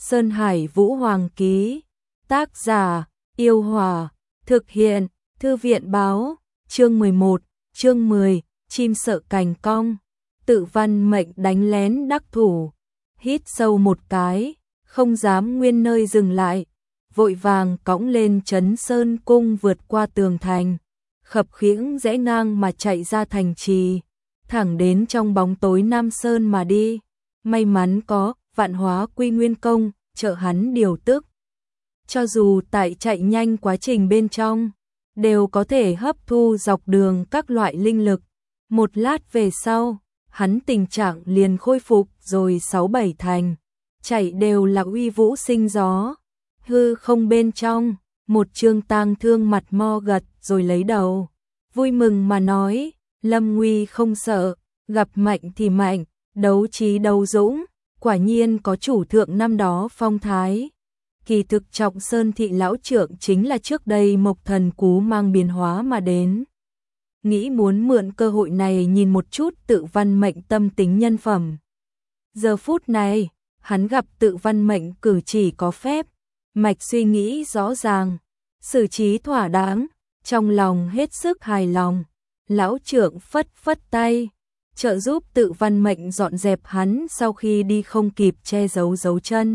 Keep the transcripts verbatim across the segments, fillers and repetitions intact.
Sơn Hải Vũ Hoàng ký. Tác giả, Yêu Hòa. Thực hiện, Thư viện báo. Chương mười một, chương mười, chim sợ cành cong. Tự văn mệnh đánh lén đắc thủ. Hít sâu một cái, không dám nguyên nơi dừng lại. Vội vàng cõng lên Trấn Sơn Cung vượt qua tường thành. Khập khiễng rẽ ngang mà chạy ra thành trì. Thẳng đến trong bóng tối Nam Sơn mà đi. May mắn có Vạn Hóa Quy Nguyên Công trợ hắn điều tức. Cho dù tại chạy nhanh quá trình bên trong, đều có thể hấp thu dọc đường các loại linh lực. Một lát về sau, hắn tình trạng liền khôi phục rồi sáu bảy thành. Chạy đều là uy vũ sinh gió. Hư không bên trong, một Trương Tang Thương mặt mo gật rồi lấy đầu. Vui mừng mà nói, lâm nguy không sợ, gặp mạnh thì mạnh, đấu trí đấu dũng, quả nhiên có chủ thượng năm đó phong thái. Kỳ thực Trọng Sơn thị lão trưởng chính là trước đây Mộc Thần Cú mang biến hóa mà đến. Nghĩ muốn mượn cơ hội này nhìn một chút tự văn mệnh tâm tính nhân phẩm. Giờ phút này, hắn gặp tự văn mệnh cử chỉ có phép, mạch suy nghĩ rõ ràng, xử trí thỏa đáng, trong lòng hết sức hài lòng. Lão trưởng phất phất tay, trợ giúp tự văn mệnh dọn dẹp hắn sau khi đi không kịp che giấu dấu chân.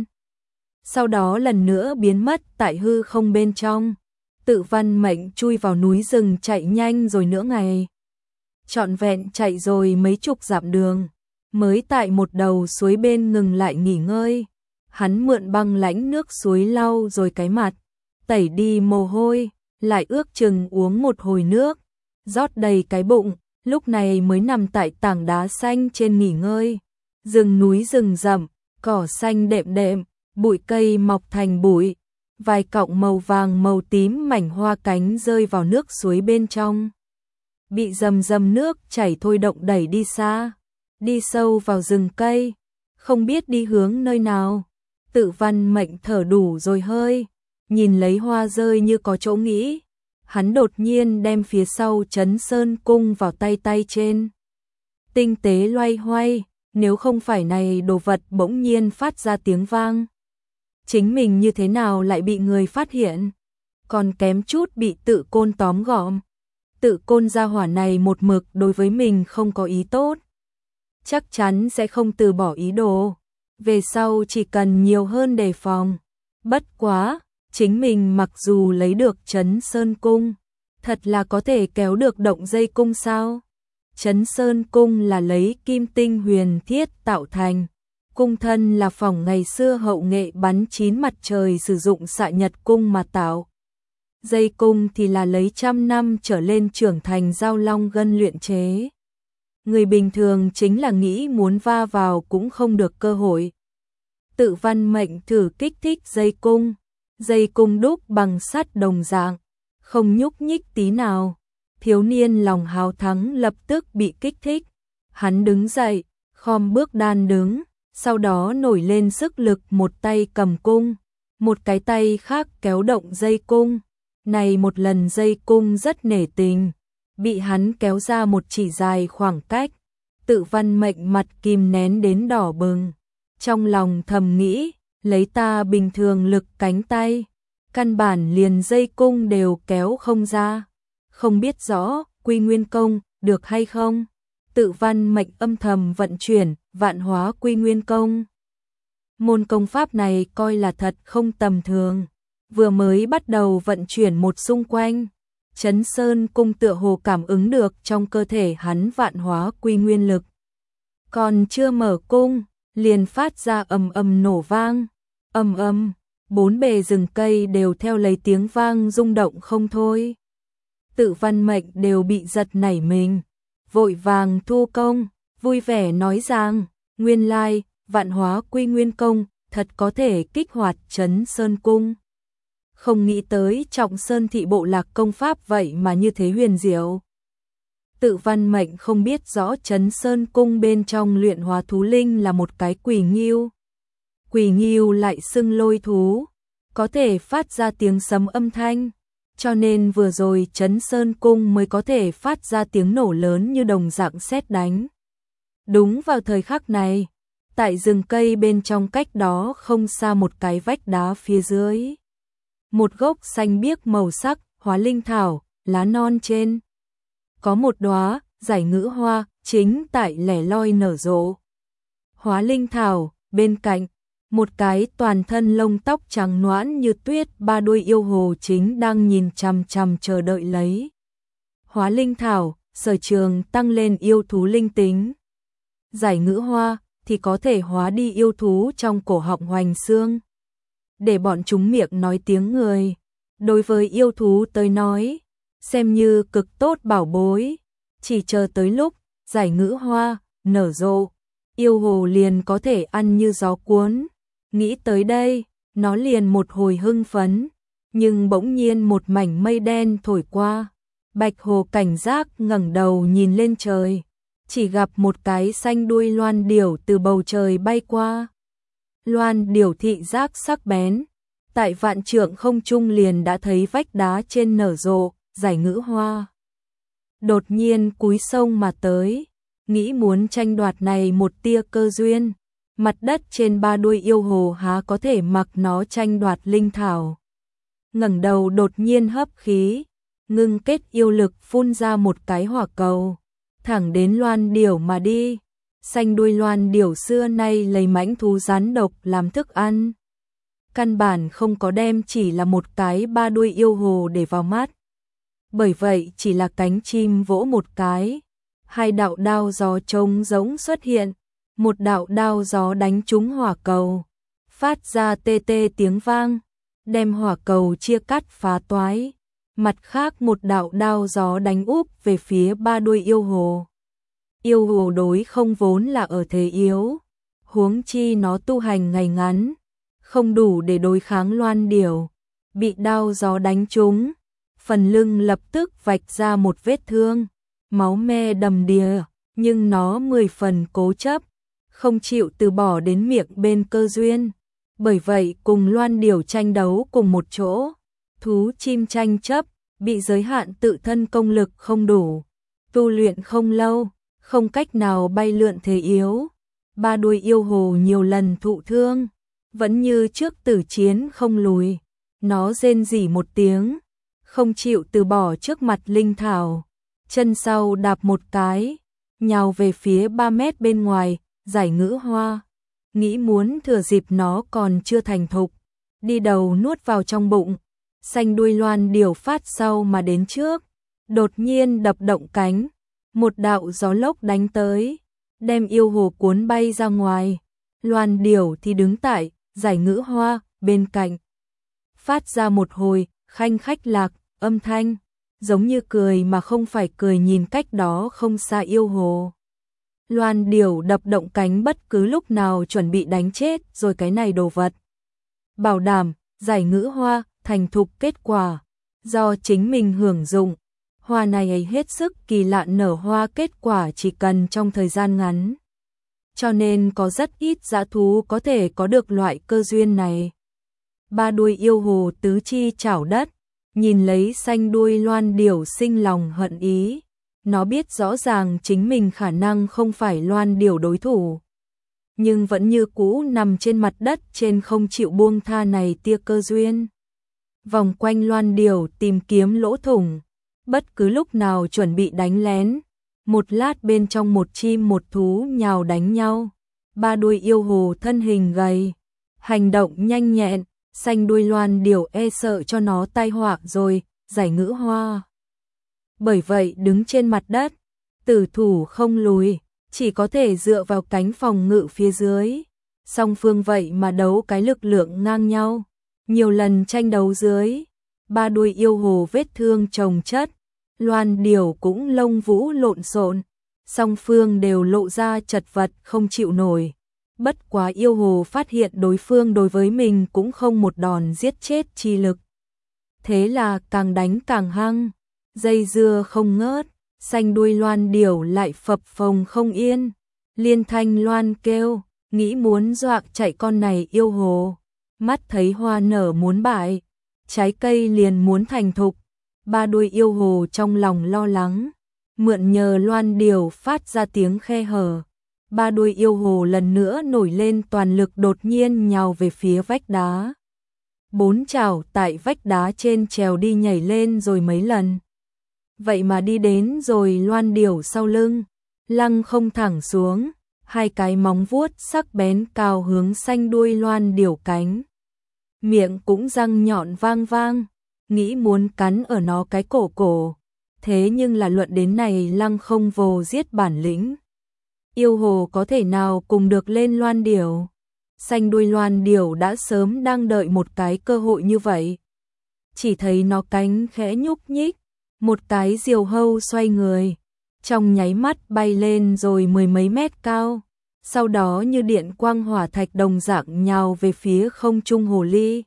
Sau đó lần nữa biến mất tại hư không bên trong. Tự văn mệnh chui vào núi rừng chạy nhanh rồi nửa ngày. Trọn vẹn chạy rồi mấy chục dặm đường, mới tại một đầu suối bên ngừng lại nghỉ ngơi. Hắn mượn băng lãnh nước suối lau rồi cái mặt, tẩy đi mồ hôi, lại ước chừng uống một hồi nước, rót đầy cái bụng, lúc này mới nằm tại tảng đá xanh trên nghỉ ngơi. Rừng núi rừng rậm, cỏ xanh đệm đệm, bụi cây mọc thành bụi, vài cọng màu vàng màu tím mảnh hoa cánh rơi vào nước suối bên trong. Bị rầm rầm nước chảy thôi động đẩy đi xa, đi sâu vào rừng cây, không biết đi hướng nơi nào. Tự văn mệnh thở đủ rồi hơi, nhìn lấy hoa rơi như có chỗ nghĩ. Hắn đột nhiên đem phía sau Trấn Sơn Cung vào tay tay trên. Tinh tế loay hoay, nếu không phải này đồ vật bỗng nhiên phát ra tiếng vang. Chính mình như thế nào lại bị người phát hiện, còn kém chút bị tự côn tóm gọn. Tự côn gia hỏa này một mực đối với mình không có ý tốt. Chắc chắn sẽ không từ bỏ ý đồ. Về sau chỉ cần nhiều hơn đề phòng. Bất quá, chính mình mặc dù lấy được Trấn Sơn Cung, thật là có thể kéo được động dây cung sao? Trấn Sơn Cung là lấy kim tinh huyền thiết tạo thành. Cung thân là phòng ngày xưa hậu nghệ bắn chín mặt trời sử dụng xạ nhật cung mà tạo. Dây cung thì là lấy trăm năm trở lên trưởng thành giao long gân luyện chế. Người bình thường chính là nghĩ muốn va vào cũng không được cơ hội. Tự văn mệnh thử kích thích dây cung. Dây cung đúc bằng sắt đồng dạng, không nhúc nhích tí nào. Thiếu niên lòng háo thắng lập tức bị kích thích. Hắn đứng dậy, khom bước đan đứng, sau đó nổi lên sức lực, một tay cầm cung, một cái tay khác kéo động dây cung. Này một lần dây cung rất nể tình, bị hắn kéo ra một chỉ dài khoảng cách. Tự văn mệnh mặt kìm nén đến đỏ bừng, trong lòng thầm nghĩ, lấy ta bình thường lực cánh tay, căn bản liền dây cung đều kéo không ra. Không biết rõ Quy Nguyên Công được hay không. Tự văn mệnh âm thầm vận chuyển Vạn Hóa Quy Nguyên Công. Môn công pháp này coi là thật không tầm thường. Vừa mới bắt đầu vận chuyển một xung quanh, Trấn Sơn Cung tựa hồ cảm ứng được trong cơ thể hắn Vạn Hóa Quy Nguyên lực. Còn chưa mở cung, liền phát ra ầm ầm nổ vang. Ầm ầm, bốn bề rừng cây đều theo lấy tiếng vang rung động không thôi. Tự văn mệnh đều bị giật nảy mình, vội vàng thu công, vui vẻ nói rằng, nguyên lai, Vạn Hóa Quy Nguyên Công thật có thể kích hoạt Trấn Sơn Cung. Không nghĩ tới Trọng Sơn thị bộ lạc công pháp vậy mà như thế huyền diệu. Tự văn mệnh không biết rõ Trấn Sơn Cung bên trong luyện hóa thú linh là một cái quỷ nghiêu. Quỷ nghiêu lại xưng lôi thú, có thể phát ra tiếng sấm âm thanh, cho nên vừa rồi Trấn Sơn Cung mới có thể phát ra tiếng nổ lớn như đồng dạng sét đánh. Đúng vào thời khắc này, Tại rừng cây bên trong cách đó không xa một cái vách đá phía dưới. Một gốc xanh biếc màu sắc, hóa linh thảo, lá non trên. Có một đóa giải ngữ hoa, chính tại lẻ loi nở rộ. Hóa linh thảo, bên cạnh, một cái toàn thân lông tóc trắng nõn như tuyết ba đuôi yêu hồ chính đang nhìn chằm chằm chờ đợi lấy. Hóa linh thảo, sở trường tăng lên yêu thú linh tính. Giải ngữ hoa thì có thể hóa đi yêu thú trong cổ họng hoành xương, để bọn chúng miệng nói tiếng người. Đối với yêu thú tới nói, xem như cực tốt bảo bối, chỉ chờ tới lúc giải ngữ hoa nở rộ, yêu hồ liền có thể ăn như gió cuốn. Nghĩ tới đây, nó liền một hồi hưng phấn, nhưng bỗng nhiên một mảnh mây đen thổi qua. Bạch hồ cảnh giác ngẩng đầu nhìn lên trời, chỉ gặp một cái xanh đuôi loan điểu từ bầu trời bay qua. Loan điểu thị giác sắc bén, tại vạn trượng không trung liền đã thấy vách đá trên nở rộ giải ngữ hoa. Đột nhiên cúi sông mà tới, nghĩ muốn tranh đoạt này một tia cơ duyên. Mặt đất trên ba đuôi yêu hồ há có thể mặc nó tranh đoạt linh thảo. Ngẩng đầu đột nhiên hấp khí, ngưng kết yêu lực phun ra một cái hỏa cầu, thẳng đến loan điểu mà đi. Xanh đuôi loan điểu xưa nay lấy mãnh thú rắn độc làm thức ăn, căn bản không có đem chỉ là một cái ba đuôi yêu hồ để vào mắt. Bởi vậy chỉ là cánh chim vỗ một cái, hai đạo đao gió trống rỗng xuất hiện, một đạo đao gió đánh trúng hỏa cầu, phát ra tê tê tiếng vang, đem hỏa cầu chia cắt phá toái. Mặt khác một đạo đao gió đánh úp về phía ba đuôi yêu hồ. Yêu hồ đối không vốn là ở thế yếu, huống chi nó tu hành ngày ngắn, không đủ để đối kháng loan điểu. Bị đao gió đánh trúng, phần lưng lập tức vạch ra một vết thương, máu me đầm đìa, nhưng nó mười phần cố chấp, không chịu từ bỏ đến miệng bên cơ duyên. Bởi vậy cùng loan điểu tranh đấu cùng một chỗ, thú chim tranh chấp, bị giới hạn tự thân công lực không đủ, tu luyện không lâu, không cách nào bay lượn thế yếu. Ba đuôi yêu hồ nhiều lần thụ thương, vẫn như trước tử chiến không lùi. Nó rên rỉ một tiếng, không chịu từ bỏ trước mặt linh thảo, chân sau đạp một cái, nhào về phía ba mét bên ngoài, giải ngữ hoa. Nghĩ muốn thừa dịp nó còn chưa thành thục, đi đầu nuốt vào trong bụng. Xanh đuôi loan điểu phát sau mà đến trước, đột nhiên đập động cánh, một đạo gió lốc đánh tới, đem yêu hồ cuốn bay ra ngoài. Loan điểu thì đứng tại giải ngữ hoa bên cạnh, phát ra một hồi khanh khách lạc âm thanh, giống như cười mà không phải cười, nhìn cách đó không xa yêu hồ. Loan điểu đập động cánh bất cứ lúc nào chuẩn bị đánh chết rồi cái này đồ vật. Bảo đảm giải ngữ hoa thành thục kết quả, do chính mình hưởng dụng. Hoa này ấy hết sức kỳ lạ, nở hoa kết quả chỉ cần trong thời gian ngắn. Cho nên có rất ít dã thú có thể có được loại cơ duyên này. Ba đuôi yêu hồ tứ chi chảo đất, nhìn lấy xanh đuôi loan điểu sinh lòng hận ý. Nó biết rõ ràng chính mình khả năng không phải loan điểu đối thủ, nhưng vẫn như cũ nằm trên mặt đất trên không chịu buông tha này tia cơ duyên. Vòng quanh loan điểu tìm kiếm lỗ thủng, bất cứ lúc nào chuẩn bị đánh lén. Một lát bên trong một chim một thú nhào đánh nhau. Ba đuôi yêu hồ thân hình gầy, hành động nhanh nhẹn, xanh đuôi loan điểu e sợ cho nó tai họa rồi, giải ngữ hoa. Bởi vậy đứng trên mặt đất, tử thủ không lùi, chỉ có thể dựa vào cánh phòng ngự phía dưới. Song phương vậy mà đấu cái lực lượng ngang nhau. Nhiều lần tranh đấu dưới, ba đuôi yêu hồ vết thương chồng chất, loan điểu cũng lông vũ lộn xộn, song phương đều lộ ra chật vật không chịu nổi. Bất quá yêu hồ phát hiện đối phương đối với mình cũng không một đòn giết chết chi lực. Thế là càng đánh càng hăng, dây dưa không ngớt, xanh đuôi loan điểu lại phập phồng không yên, liên thanh loan kêu, nghĩ muốn dọa chạy con này yêu hồ. Mắt thấy hoa nở muốn bại, trái cây liền muốn thành thục, ba đuôi yêu hồ trong lòng lo lắng, mượn nhờ loan điểu phát ra tiếng khe hở, ba đuôi yêu hồ lần nữa nổi lên toàn lực đột nhiên nhào về phía vách đá. Bốn chảo tại vách đá trên trèo đi nhảy lên rồi mấy lần. Vậy mà đi đến rồi loan điểu sau lưng, lăng không thẳng xuống, hai cái móng vuốt sắc bén cao hướng xanh đuôi loan điểu cánh. Miệng cũng răng nhọn vang vang, nghĩ muốn cắn ở nó cái cổ cổ. Thế nhưng là luận đến này lăng không vồ giết bản lĩnh. Yêu hồ có thể nào cùng được lên loan điểu? Xanh đuôi loan điểu đã sớm đang đợi một cái cơ hội như vậy. Chỉ thấy nó cánh khẽ nhúc nhích, một cái diều hâu xoay người, trong nháy mắt bay lên rồi mười mấy mét cao, sau đó như điện quang hỏa thạch đồng dạng nhào về phía không trung hồ ly.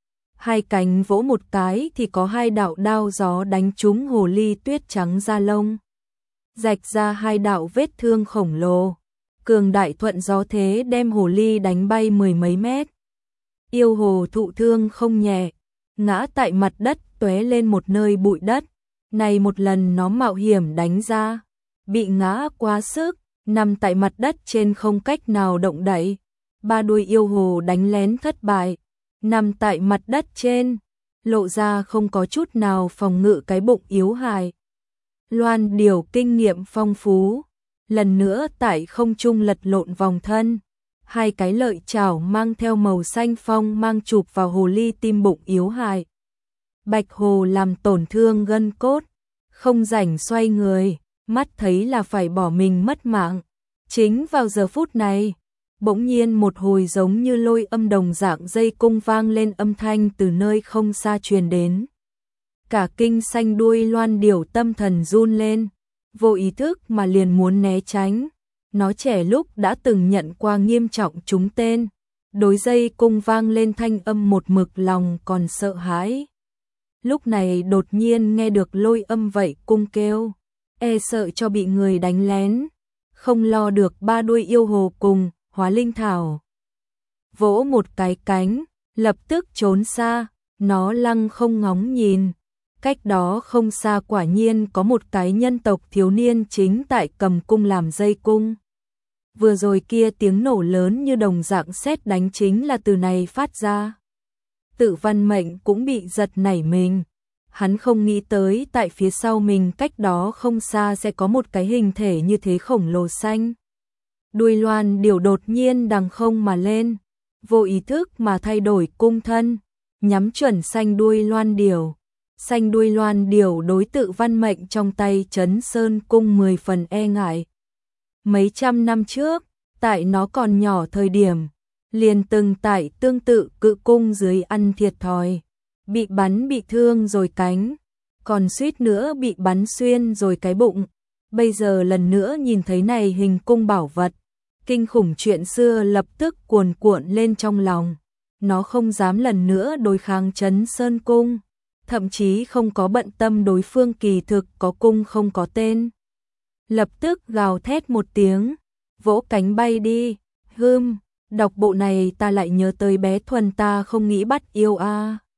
Hai cánh vỗ một cái thì có hai đạo đao gió đánh trúng hồ ly tuyết trắng da lông, rạch ra hai đạo vết thương khổng lồ. Cường đại thuận gió thế đem hồ ly đánh bay mười mấy mét. Yêu hồ thụ thương không nhẹ, ngã tại mặt đất tóe lên một nơi bụi đất. Này một lần nó mạo hiểm đánh ra, bị ngã quá sức, nằm tại mặt đất trên không cách nào động đậy. Ba đuôi yêu hồ đánh lén thất bại, nằm tại mặt đất trên, lộ ra không có chút nào phòng ngự cái bụng yếu hại. Loan điểu kinh nghiệm phong phú, lần nữa tại không trung lật lộn vòng thân, hai cái lợi chảo mang theo màu xanh phong mang chụp vào hồ ly tim bụng yếu hại. Bạch hồ làm tổn thương gân cốt, không rảnh xoay người, mắt thấy là phải bỏ mình mất mạng. Chính vào giờ phút này, bỗng nhiên một hồi giống như lôi âm đồng dạng dây cung vang lên, âm thanh từ nơi không xa truyền đến. Cả kinh xanh đuôi loan điểu tâm thần run lên, vô ý thức mà liền muốn né tránh. Nó trẻ lúc đã từng nhận qua nghiêm trọng trúng tên, đối dây cung vang lên thanh âm một mực lòng còn sợ hãi. Lúc này đột nhiên nghe được lôi âm vậy cung kêu, e sợ cho bị người đánh lén, không lo được ba đuôi yêu hồ cùng hóa linh thảo. Vỗ một cái cánh, lập tức trốn xa, nó lăng không ngóng nhìn. Cách đó không xa quả nhiên có một cái nhân tộc thiếu niên chính tại cầm cung làm dây cung. Vừa rồi kia tiếng nổ lớn như đồng dạng sét đánh chính là từ này phát ra. Tự Văn Mệnh cũng bị giật nảy mình. Hắn không nghĩ tới tại phía sau mình cách đó không xa sẽ có một cái hình thể như thế khổng lồ xanh. Đuôi loan điểu đột nhiên đằng không mà lên, vô ý thức mà thay đổi cung thân, nhắm chuẩn xanh đuôi loan điểu. Xanh đuôi loan điểu đối Tự Văn Mệnh trong tay Trấn Sơn cung mười phần e ngại. Mấy trăm năm trước, tại nó còn nhỏ thời điểm, liền từng tại tương tự cự cung dưới ăn thiệt thòi, bị bắn bị thương rồi cánh, còn suýt nữa bị bắn xuyên rồi cái bụng. Bây giờ lần nữa nhìn thấy này hình cung bảo vật, kinh khủng chuyện xưa lập tức cuồn cuộn lên trong lòng. Nó không dám lần nữa đối kháng Trấn Sơn cung, thậm chí không có bận tâm đối phương kỳ thực có cung không có tên. Lập tức gào thét một tiếng, vỗ cánh bay đi. Hưm, đọc bộ này ta lại nhớ tới bé Thuần ta không nghĩ bắt yêu a. À.